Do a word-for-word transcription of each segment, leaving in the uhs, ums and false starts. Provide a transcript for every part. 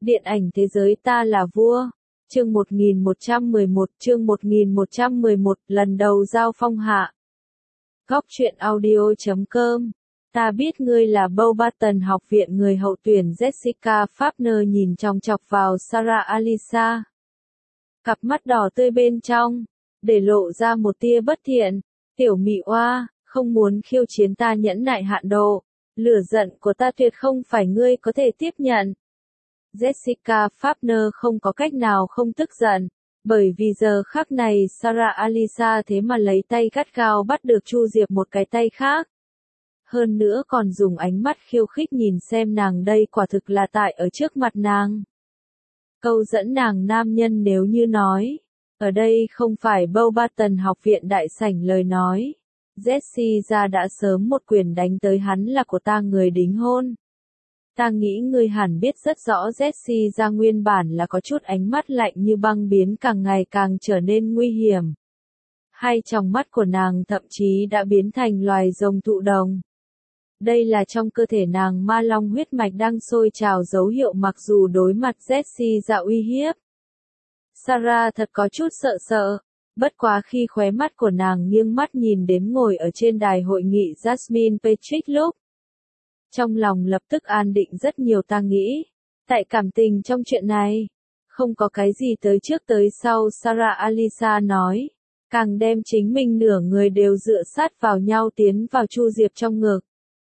Điện ảnh thế giới ta là vua. Chương một nghìn một trăm mười một, chương một nghìn một trăm mười một, lần đầu giao phong hạ. Góc truyện audio chấm com. Ta biết ngươi là Beauxbaton học viện. Người hậu tuyển Jessica Fafner nhìn chòng chọc vào Sarah Alisa. Cặp mắt đỏ tươi bên trong, để lộ ra một tia bất thiện. Tiểu mị oa, không muốn khiêu chiến ta nhẫn nại hạn độ. Lửa giận của ta tuyệt không phải ngươi có thể tiếp nhận. Jessica Fafner không có cách nào không tức giận, bởi vì giờ khắc này Sarah Alisa thế mà lấy tay gắt gao bắt được Chu Diệp một cái tay khác. Hơn nữa còn dùng ánh mắt khiêu khích nhìn xem nàng đây quả thực là tại ở trước mặt nàng. Câu dẫn nàng nam nhân nếu như nói, ở đây không phải Beauxbaton học viện đại sảnh lời nói. Jessie ra đã sớm một quyền đánh tới hắn là của ta người đính hôn. Ta nghĩ ngươi hẳn biết rất rõ Jessie ra nguyên bản là có chút ánh mắt lạnh như băng biến càng ngày càng trở nên nguy hiểm. Hai tròng mắt của nàng thậm chí đã biến thành loài rồng thụ đồng. Đây là trong cơ thể nàng ma long huyết mạch đang sôi trào dấu hiệu mặc dù đối mặt Jessie ra uy hiếp. Sarah thật có chút sợ sợ, bất quá khi khóe mắt của nàng nghiêng mắt nhìn đến ngồi ở trên đài hội nghị Jasmine Patrick lúc. Trong lòng lập tức an định rất nhiều. Ta nghĩ, tại cảm tình trong chuyện này, không có cái gì tới trước tới sau. Sarah Alisa nói, càng đem chính mình nửa người đều dựa sát vào nhau tiến vào Chu Diệp trong ngực.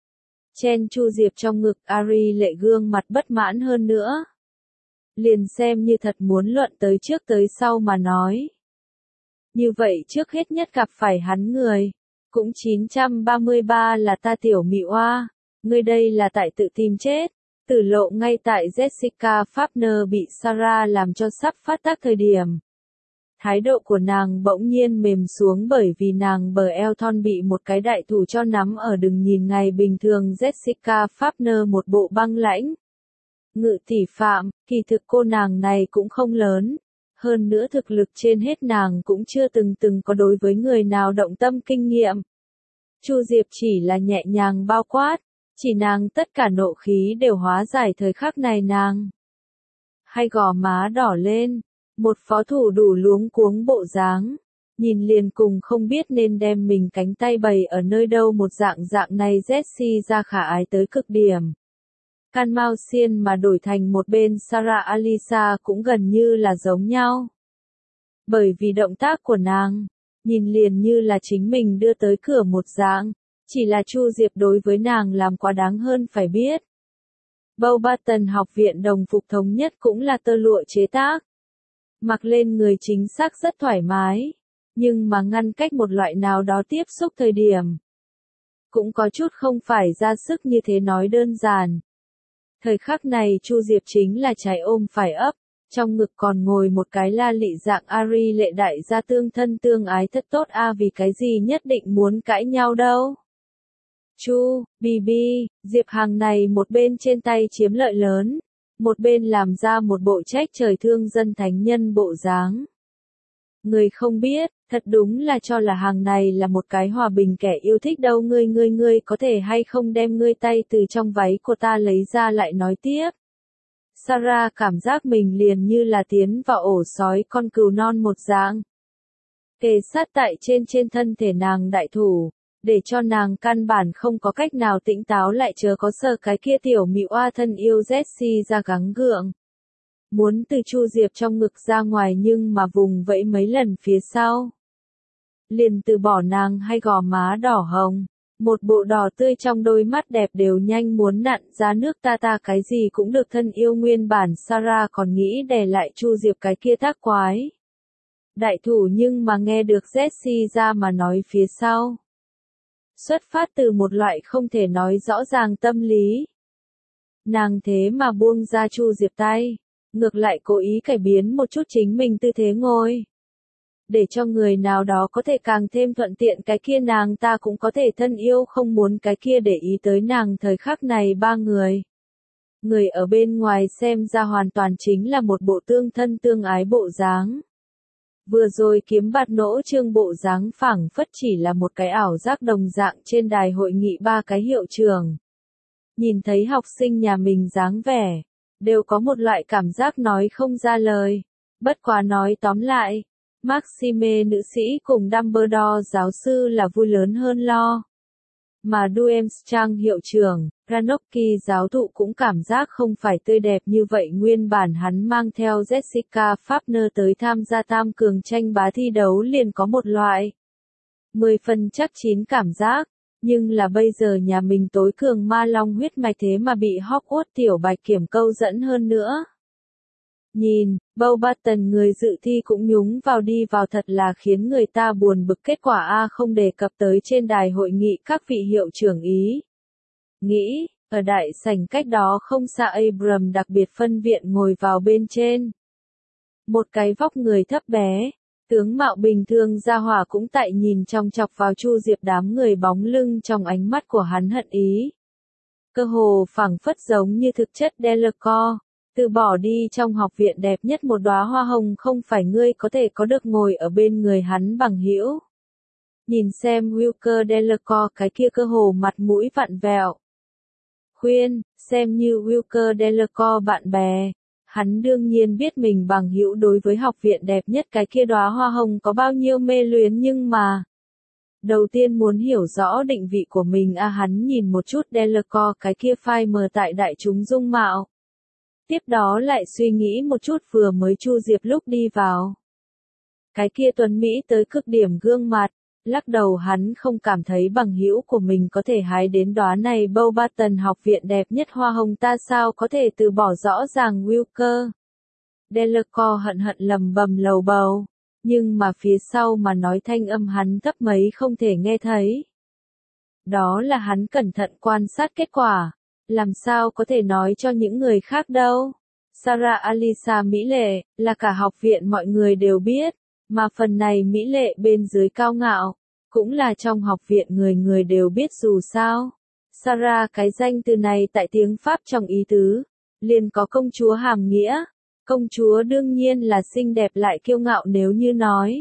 Chen Chu Diệp trong ngực, Ari lệ gương mặt bất mãn hơn nữa. Liền xem như thật muốn luận tới trước tới sau mà nói. Như vậy trước hết nhất gặp phải hắn người, cũng chín trăm ba mươi ba là ta tiểu mị oa. Ngươi đây là tại tự tìm chết. Tử lộ ngay tại Jessica Fafner bị Sarah làm cho sắp phát tác thời điểm. Thái độ của nàng bỗng nhiên mềm xuống bởi vì nàng bờ eo thon bị một cái đại thủ cho nắm ở. Đừng nhìn ngày bình thường Jessica Fafner một bộ băng lãnh. Ngự tỷ phạm, kỳ thực cô nàng này cũng không lớn. Hơn nữa thực lực trên hết nàng cũng chưa từng từng có đối với người nào động tâm kinh nghiệm. Chu Diệp chỉ là nhẹ nhàng bao quát. Chỉ nàng tất cả nộ khí đều hóa giải thời khắc này nàng. Hay gò má đỏ lên, một phó thủ đủ luống cuống bộ dáng, nhìn liền cùng không biết nên đem mình cánh tay bày ở nơi đâu một dạng dạng này. Jessie ra khả ái tới cực điểm. Can Mao xiên mà đổi thành một bên Sarah Alisa cũng gần như là giống nhau. Bởi vì động tác của nàng, nhìn liền như là chính mình đưa tới cửa một dạng. Chỉ là Chu Diệp đối với nàng làm quá đáng hơn phải biết. Beauxbaton học viện đồng phục thống nhất cũng là tơ lụa chế tác. Mặc lên người chính xác rất thoải mái, nhưng mà ngăn cách một loại nào đó tiếp xúc thời điểm. Cũng có chút không phải ra sức như thế nói đơn giản. Thời khắc này Chu Diệp chính là trái ôm phải ấp, trong ngực còn ngồi một cái la lị dạng Ari lệ đại gia tương thân tương ái thật tốt a. Vì cái gì nhất định muốn cãi nhau đâu. Chu, Bibi, Diệp Hàng này một bên trên tay chiếm lợi lớn, một bên làm ra một bộ trách trời thương dân thánh nhân bộ dáng. Người không biết, thật đúng là cho là Hàng này là một cái hòa bình kẻ yêu thích đâu. Ngươi ngươi ngươi có thể hay không đem ngươi tay từ trong váy của ta lấy ra lại nói tiếp. Sarah cảm giác mình liền như là tiến vào ổ sói con cừu non một dạng. Kề sát tại trên trên thân thể nàng đại thủ. Để cho nàng căn bản không có cách nào tỉnh táo lại chớ có sợ cái kia tiểu mị oa thân yêu. Jessie ra gắng gượng. Muốn từ Chu Diệp trong ngực ra ngoài nhưng mà vùng vẫy mấy lần phía sau. Liền từ bỏ nàng hay gò má đỏ hồng. Một bộ đỏ tươi trong đôi mắt đẹp đều nhanh muốn nặn ra nước. Ta ta cái gì cũng được thân yêu. Nguyên bản Sarah còn nghĩ đè lại Chu Diệp cái kia tác quái. Đại thủ nhưng mà nghe được Jessie ra mà nói phía sau. Xuất phát từ một loại không thể nói rõ ràng tâm lý. Nàng thế mà buông ra Chu Diệp tay, ngược lại cố ý cải biến một chút chính mình tư thế ngồi. Để cho người nào đó có thể càng thêm thuận tiện cái kia nàng ta cũng có thể thân yêu không muốn cái kia để ý tới nàng. Thời khắc này ba người. Người ở bên ngoài xem ra hoàn toàn chính là một bộ tương thân tương ái bộ dáng. Vừa rồi kiếm bạt nỗ trương bộ dáng phảng phất chỉ là một cái ảo giác đồng dạng trên đài hội nghị ba cái hiệu trưởng. Nhìn thấy học sinh nhà mình dáng vẻ, đều có một loại cảm giác nói không ra lời. Bất quá nói tóm lại, Maxime nữ sĩ cùng Dumbledore giáo sư là vui lớn hơn lo. Mà Durmstrang hiệu trưởng, Ranocki giáo thụ cũng cảm giác không phải tươi đẹp như vậy. Nguyên bản hắn mang theo Jessica Fafner tới tham gia tam cường tranh bá thi đấu liền có một loại mười phần chắc chín cảm giác, nhưng là bây giờ nhà mình tối cường ma long huyết mạch thế mà bị Hogwarts tiểu bạch kiểm câu dẫn hơn nữa. Nhìn, Beauxbaton người dự thi cũng nhúng vào đi vào thật là khiến người ta buồn bực. Kết quả A không đề cập tới trên đài hội nghị các vị hiệu trưởng ý. Nghĩ, ở đại sảnh cách đó không xa Abram đặc biệt phân viện ngồi vào bên trên. Một cái vóc người thấp bé, tướng mạo bình thường ra hỏa cũng tại nhìn trong chọc vào Chu Diệp. Đám người bóng lưng trong ánh mắt của hắn hận ý. Cơ hồ phảng phất giống như thực chất Delacour. Từ bỏ đi trong học viện đẹp nhất một đóa hoa hồng không phải ngươi có thể có được ngồi ở bên người hắn bằng hữu. Nhìn xem Wilker Delacour cái kia cơ hồ mặt mũi vặn vẹo. Khuyên, xem như Wilker Delacour bạn bè. Hắn đương nhiên biết mình bằng hữu đối với học viện đẹp nhất cái kia đóa hoa hồng có bao nhiêu mê luyến nhưng mà. Đầu tiên muốn hiểu rõ định vị của mình a à, hắn nhìn một chút Delacour cái kia phai mờ tại đại chúng dung mạo. Tiếp đó lại suy nghĩ một chút vừa mới Chu Diệp lúc đi vào. Cái kia tuấn Mỹ tới cực điểm gương mặt, lắc đầu hắn không cảm thấy bằng hữu của mình có thể hái đến đóa này Beauxbaton học viện đẹp nhất hoa hồng ta sao có thể từ bỏ rõ ràng Wilker. Delacour hận hận lầm bầm lầu bầu, nhưng mà phía sau mà nói thanh âm hắn thấp mấy không thể nghe thấy. Đó là hắn cẩn thận quan sát kết quả. Làm sao có thể nói cho những người khác đâu. Sarah Alisa mỹ lệ, là cả học viện mọi người đều biết, mà phần này mỹ lệ bên dưới cao ngạo, cũng là trong học viện người người đều biết dù sao. Sarah cái danh từ này tại tiếng Pháp trong ý tứ, liền có công chúa hàm nghĩa. Công chúa đương nhiên là xinh đẹp lại kiêu ngạo nếu như nói.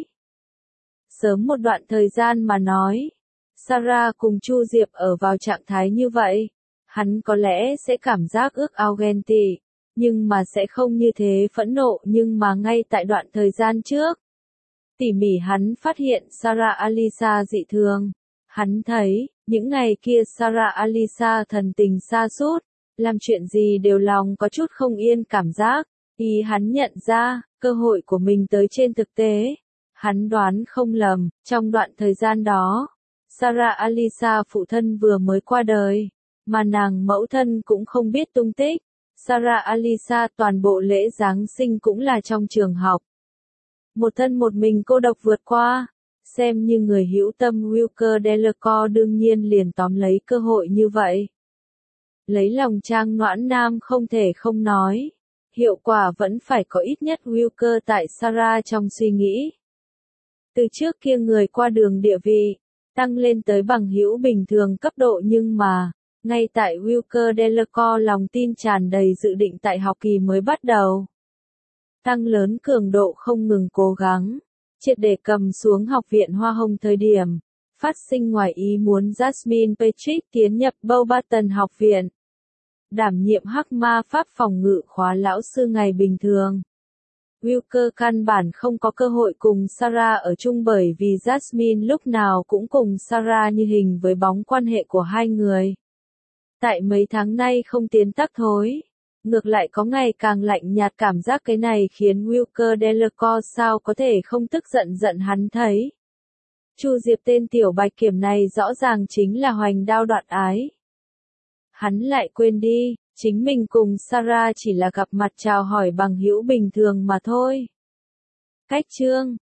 Sớm một đoạn thời gian mà nói, Sarah cùng Chu Diệp ở vào trạng thái như vậy. Hắn có lẽ sẽ cảm giác ước ao ghen tị, nhưng mà sẽ không như thế phẫn nộ nhưng mà ngay tại đoạn thời gian trước. Tỉ mỉ hắn phát hiện Sarah Alisa dị thường. Hắn thấy, những ngày kia Sarah Alisa thần tình sa sút, làm chuyện gì đều lòng có chút không yên cảm giác. Ý hắn nhận ra, cơ hội của mình tới trên thực tế. Hắn đoán không lầm, trong đoạn thời gian đó, Sarah Alisa phụ thân vừa mới qua đời. Mà nàng mẫu thân cũng không biết tung tích. Sarah Alisa toàn bộ lễ Giáng sinh cũng là trong trường học. Một thân một mình cô độc vượt qua. Xem như người hữu tâm Wilker Delacour đương nhiên liền tóm lấy cơ hội như vậy. Lấy lòng Trang Noãn Nam không thể không nói. Hiệu quả vẫn phải có ít nhất Wilker tại Sarah trong suy nghĩ. Từ trước kia người qua đường địa vị, tăng lên tới bằng hữu bình thường cấp độ nhưng mà. Ngay tại Wilker Delacour lòng tin tràn đầy dự định tại học kỳ mới bắt đầu. Tăng lớn cường độ không ngừng cố gắng. Triệt để cầm xuống học viện Hoa Hồng thời điểm. Phát sinh ngoài ý muốn Jasmine Patrick tiến nhập Beauxbaton học viện. Đảm nhiệm hắc ma pháp phòng ngự khóa lão sư ngày bình thường. Wilker căn bản không có cơ hội cùng Sarah ở chung bởi vì Jasmine lúc nào cũng cùng Sarah như hình với bóng quan hệ của hai người. Tại mấy tháng nay không tiến tắc thối, ngược lại có ngày càng lạnh nhạt cảm giác cái này khiến Wilker Delacour sao có thể không tức giận giận hắn thấy. Chu Diệp tên tiểu bạch kiểm này rõ ràng chính là hoành đao đoạn ái. Hắn lại quên đi, chính mình cùng Sarah chỉ là gặp mặt chào hỏi bằng hữu bình thường mà thôi. Cách chương